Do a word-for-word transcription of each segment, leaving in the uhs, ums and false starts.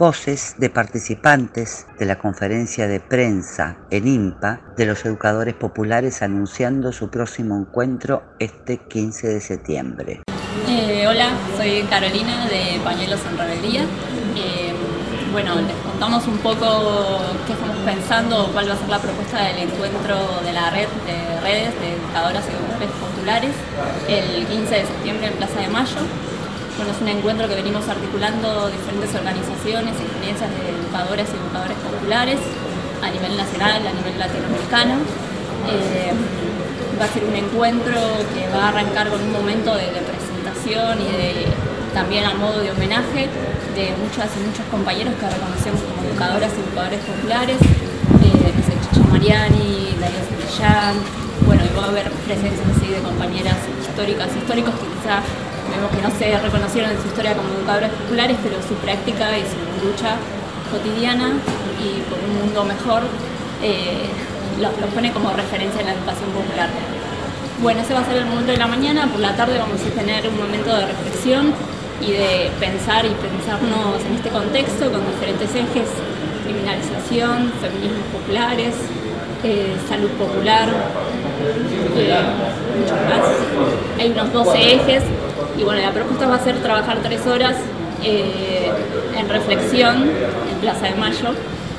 voces de participantes de la conferencia de prensa en INPA de los educadores populares anunciando su próximo encuentro este quince de septiembre. Eh, hola, soy Carolina de Pañuelos en Rebeldía. Eh, bueno, les contamos un poco qué estamos pensando, cuál va a ser la propuesta del encuentro de la red de redes de educadoras y educadores populares el quince de septiembre en Plaza de Mayo. Bueno, es un encuentro que venimos articulando diferentes organizaciones y experiencias de educadoras y educadores populares a nivel nacional, a nivel latinoamericano. Eh, va a ser un encuentro que va a arrancar con un momento de, de presentación y de, también a modo de homenaje de muchas y muchos compañeros que reconocemos como educadoras y educadores populares, eh, que es el Chicho Mariani, Darío Santillán. Bueno, y va a haber presencias así de compañeras históricas, históricos que quizá vemos que no se reconocieron en su historia como educadoras populares, pero su práctica y su lucha cotidiana y por un mundo mejor eh, los, los pone como referencia en la educación popular. Bueno, ese va a ser el momento de la mañana. Por la tarde vamos a tener un momento de reflexión y de pensar y pensarnos en este contexto con diferentes ejes: criminalización, feminismos populares, eh, salud popular, eh, muchos más. Hay unos doce ejes y bueno, la propuesta va a ser trabajar tres horas eh, en reflexión en Plaza de Mayo.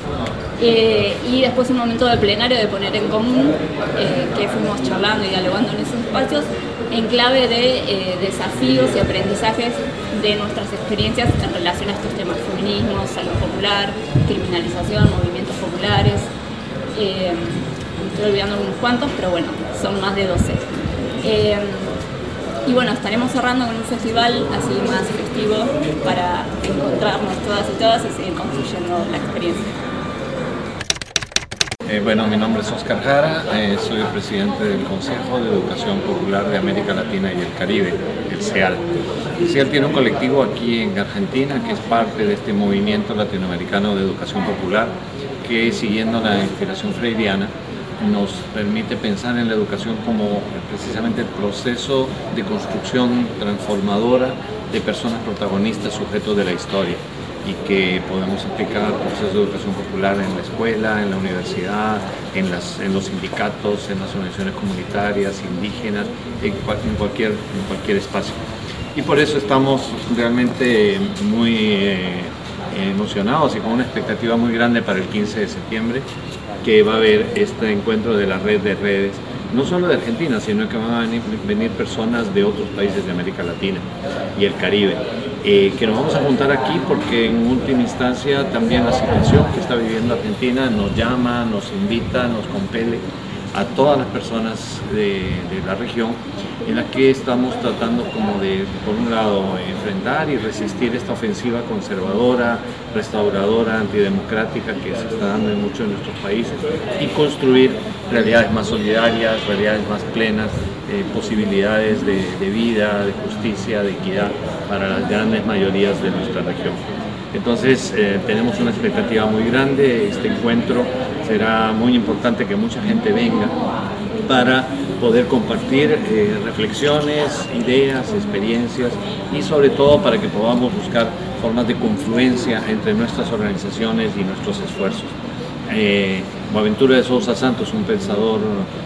Eh, y después un momento de plenario de poner en común, eh, que fuimos charlando y dialogando en esos espacios, en clave de eh, desafíos y aprendizajes de nuestras experiencias en relación a estos temas: feminismo, salud popular, criminalización, movimientos populares. Eh, me estoy olvidando unos cuantos, pero bueno, son más de doce. Eh, y bueno, estaremos cerrando con un festival así más festivo para encontrarnos todas y todas y seguir construyendo la experiencia. Eh, bueno, mi nombre es Oscar Jara, eh, soy el presidente del Consejo de Educación Popular de América Latina y el Caribe, el CEAL. El CEAL tiene un colectivo aquí en Argentina que es parte de este movimiento latinoamericano de educación popular que, siguiendo la inspiración freiriana, nos permite pensar en la educación como precisamente el proceso de construcción transformadora de personas protagonistas, sujetos de la historia, y que podemos aplicar procesos de educación popular en la escuela, en la universidad, en, las, en los sindicatos, en las organizaciones comunitarias, indígenas, en, en, cualquier, en cualquier espacio. Y por eso estamos realmente muy eh, emocionados y con una expectativa muy grande para el quince de septiembre, que va a haber este encuentro de la red de redes, no solo de Argentina, sino que van a venir, venir personas de otros países de América Latina y el Caribe. Eh, que nos vamos a juntar aquí porque en última instancia también la situación que está viviendo Argentina nos llama, nos invita, nos compele a todas las personas de, de la región, en la que estamos tratando como de, por un lado, enfrentar y resistir esta ofensiva conservadora, restauradora, antidemocrática que se está dando en muchos de nuestros países, y construir realidades más solidarias, realidades más plenas, eh, posibilidades de, de vida, de justicia, de equidad para las grandes mayorías de nuestra región. Entonces eh, tenemos una expectativa muy grande. Este encuentro será muy importante que mucha gente venga para poder compartir eh, reflexiones, ideas, experiencias y sobre todo para que podamos buscar formas de confluencia entre nuestras organizaciones y nuestros esfuerzos. Eh, Boaventura de Sousa Santos, un pensador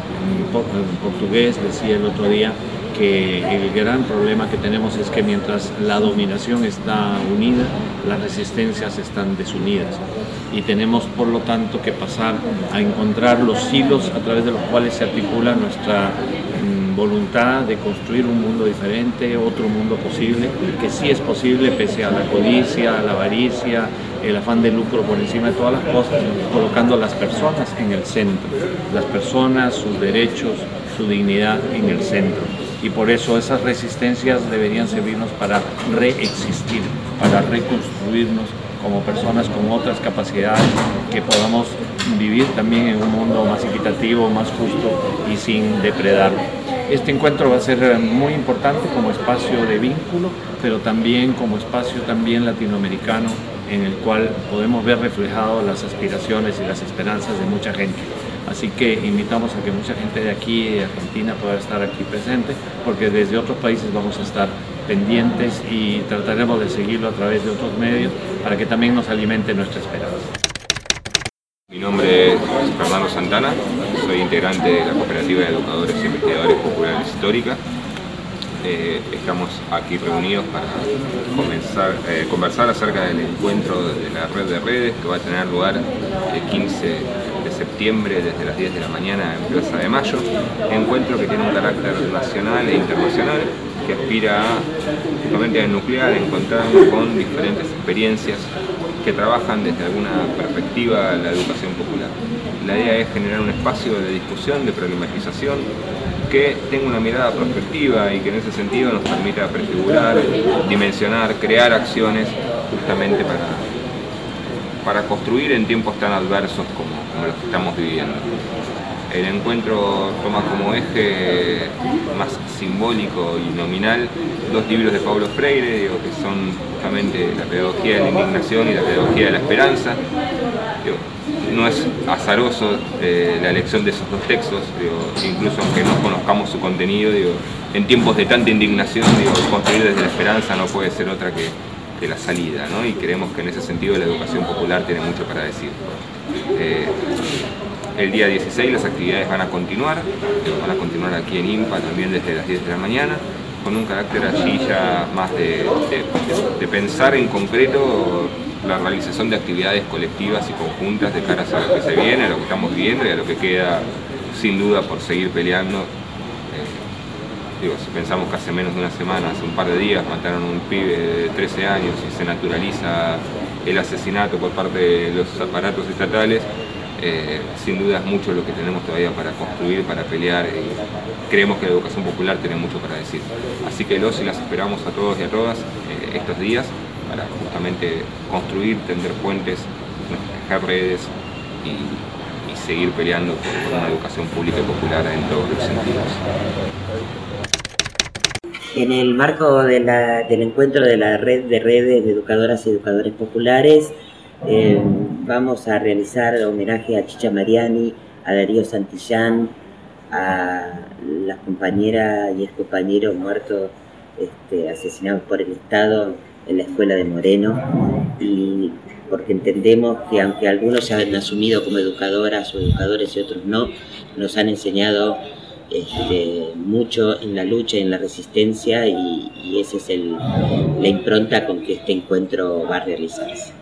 portugués, decía el otro día que el gran problema que tenemos es que mientras la dominación está unida, las resistencias están desunidas, y tenemos por lo tanto que pasar a encontrar los hilos a través de los cuales se articula nuestra mm, voluntad de construir un mundo diferente, otro mundo posible, que sí es posible pese a la codicia, a la avaricia, el afán de lucro por encima de todas las cosas, colocando a las personas en el centro, las personas, sus derechos, su dignidad en el centro. Y por eso esas resistencias deberían servirnos para reexistir, para reconstruirnos como personas con otras capacidades, que podamos vivir también en un mundo más equitativo, más justo y sin depredarlo. Este encuentro va a ser muy importante como espacio de vínculo, pero también como espacio también latinoamericano, en el cual podemos ver reflejadas las aspiraciones y las esperanzas de mucha gente. Así que invitamos a que mucha gente de aquí, de Argentina, pueda estar aquí presente, porque desde otros países vamos a estar pendientes y trataremos de seguirlo a través de otros medios para que también nos alimente nuestra esperanza. Mi nombre es Fernando Santana, soy integrante de la Cooperativa de Educadores e Investigadores Populares Histórica. Eh, estamos aquí reunidos para comenzar, eh, conversar acerca del encuentro de la red de redes que va a tener lugar el quince de septiembre desde las diez de la mañana en Plaza de Mayo. Encuentro que tiene un carácter nacional e internacional que aspira a, justamente a nuclear, a encontrarnos con diferentes experiencias que trabajan desde alguna perspectiva la educación popular. La idea es generar un espacio de discusión, de problematización, que tenga una mirada prospectiva y que en ese sentido nos permita prefigurar, dimensionar, crear acciones justamente para, para construir en tiempos tan adversos como, como los que estamos viviendo. El encuentro toma como eje más simbólico y nominal dos libros de Paulo Freire, digo, que son justamente La pedagogía de la indignación y La pedagogía de la esperanza. Digo, no es azaroso eh, la elección de esos dos textos, digo, incluso aunque no conozcamos su contenido, digo, en tiempos de tanta indignación, digo, construir desde la esperanza no puede ser otra que, que la salida, ¿no? Y creemos que en ese sentido la educación popular tiene mucho para decir. Eh, el día dieciséis las actividades van a continuar, digo, van a continuar aquí en INPA también desde las diez de la mañana, con un carácter allí ya más de, de, de, de pensar en concreto la realización de actividades colectivas y conjuntas de cara a lo que se viene, a lo que estamos viviendo y a lo que queda sin duda por seguir peleando. Eh, digo, si pensamos que hace menos de una semana, hace un par de días, mataron a un pibe de trece años y se naturaliza el asesinato por parte de los aparatos estatales, eh, sin duda es mucho lo que tenemos todavía para construir, para pelear, y creemos que la educación popular tiene mucho para decir. Así que los y las esperamos a todos y a todas eh, estos días, para justamente construir, tender puentes, tejer redes y, y seguir peleando por, por una educación pública y popular en todos los sentidos. En el marco de la, del encuentro de la red de redes de educadoras y educadores populares, eh, vamos a realizar homenaje a Chicha Mariani, a Darío Santillán, a las compañeras y excompañeros muertos, este, asesinados por el Estado en la escuela de Moreno, y porque entendemos que aunque algunos ya han asumido como educadoras o educadores y otros no, nos han enseñado este, mucho en la lucha y en la resistencia, y, y esa es el, la impronta con que este encuentro va a realizarse.